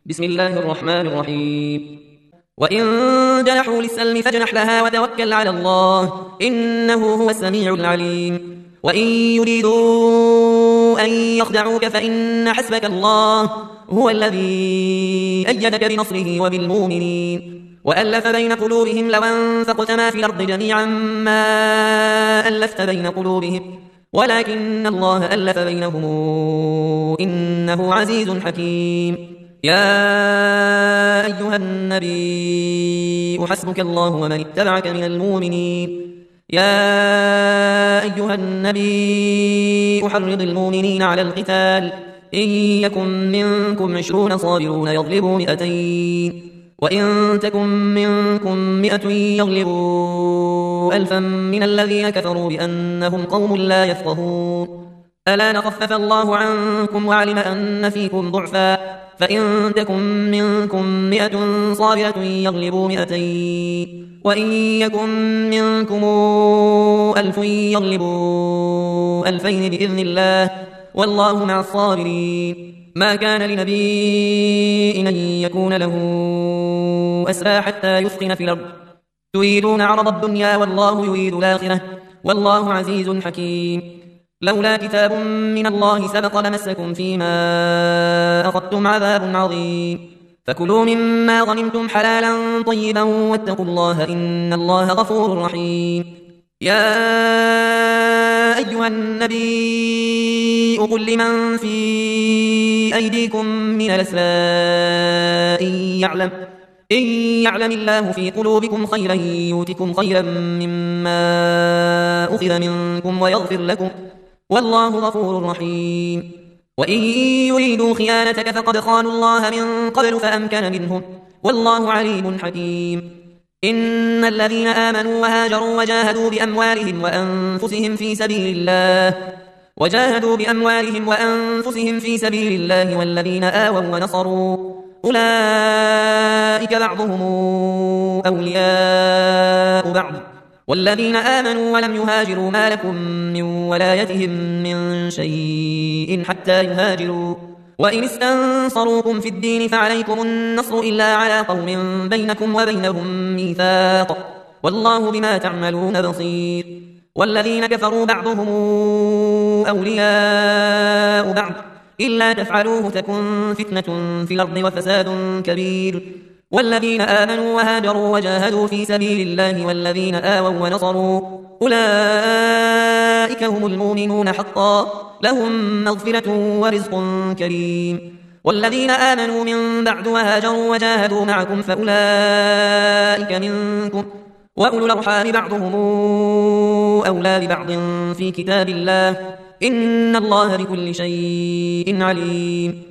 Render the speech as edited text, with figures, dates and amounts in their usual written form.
بسم الله الرحمن الرحيم. وإن جنحوا للسلم فاجنح لها وتوكل على الله إنه هو السميع العليم. وإن يريدوا أن يخدعوك فإن حسبك الله هو الذي أيدك بنصره وبالمؤمنين وألف بين قلوبهم لو أنفقت ما في الأرض جميعا ما ألفت بين قلوبهم ولكن الله ألف بينهم إنه عزيز حكيم. يا أيها النبي حسبك الله ومن اتبعك من المؤمنين. يا أيها النبي حرض المؤمنين على القتال إن يكن منكم 20 صابرون يغلبوا 200 وإن تكن منكم 100 يغلبوا 1000 من الذين كفروا بأنهم قوم لا يفقهون. ألا نخفف الله عنكم وعلم أن فيكم ضعفا فإن تكن منكم 100 صابرة يغلبوا 200 وإن يكن منكم 1000 يغلبوا 2000 بإذن الله والله مع الصابرين. ما كان لنبي أن يكون له أسرى حتى يثخن في الأرض تريدون عرض الدنيا والله يريد الآخرة والله عزيز حكيم. لولا كتاب من الله سبق لمسكم فيما أخذتم عذاب عظيم فكلوا مما غنمتم حلالا طيبا واتقوا الله إن الله غفور رحيم. يا أيها النبي قل لمن في أيديكم من الأسرى إن يعلم الله في قلوبكم خيرا يؤتكم خيرا مما أخذ منكم ويغفر لكم والله غفور رحيم. وإن يريدوا خيانتك فقد خانوا الله من قبل فأمكن منهم والله عليم حكيم. إن الذين آمنوا وهاجروا وجاهدوا بأموالهم وأنفسهم في سبيل الله والذين آووا ونصروا أولئك بعضهم أولياء بعض والذين آمنوا ولم يهاجروا ما لكم من ولايتهم من شيء حتى يهاجروا وإن استنصروكم في الدين فعليكم النصر إلا على قوم بينكم وبينهم ميثاق والله بما تعملون بصير. والذين كفروا بعضهم أولياء بعض إلا تفعلوه تكن فتنة في الأرض وفساد كبير. والذين آمنوا وهاجروا وجاهدوا في سبيل الله والذين آووا ونصروا أولئك هم المؤمنون حقا لهم مغفرة ورزق كريم. والذين آمنوا من بعد وهاجروا وجاهدوا معكم فأولئك منكم وأولو الأرحام بعضهم أولى ببعض في كتاب الله إن الله بكل شيء عليم.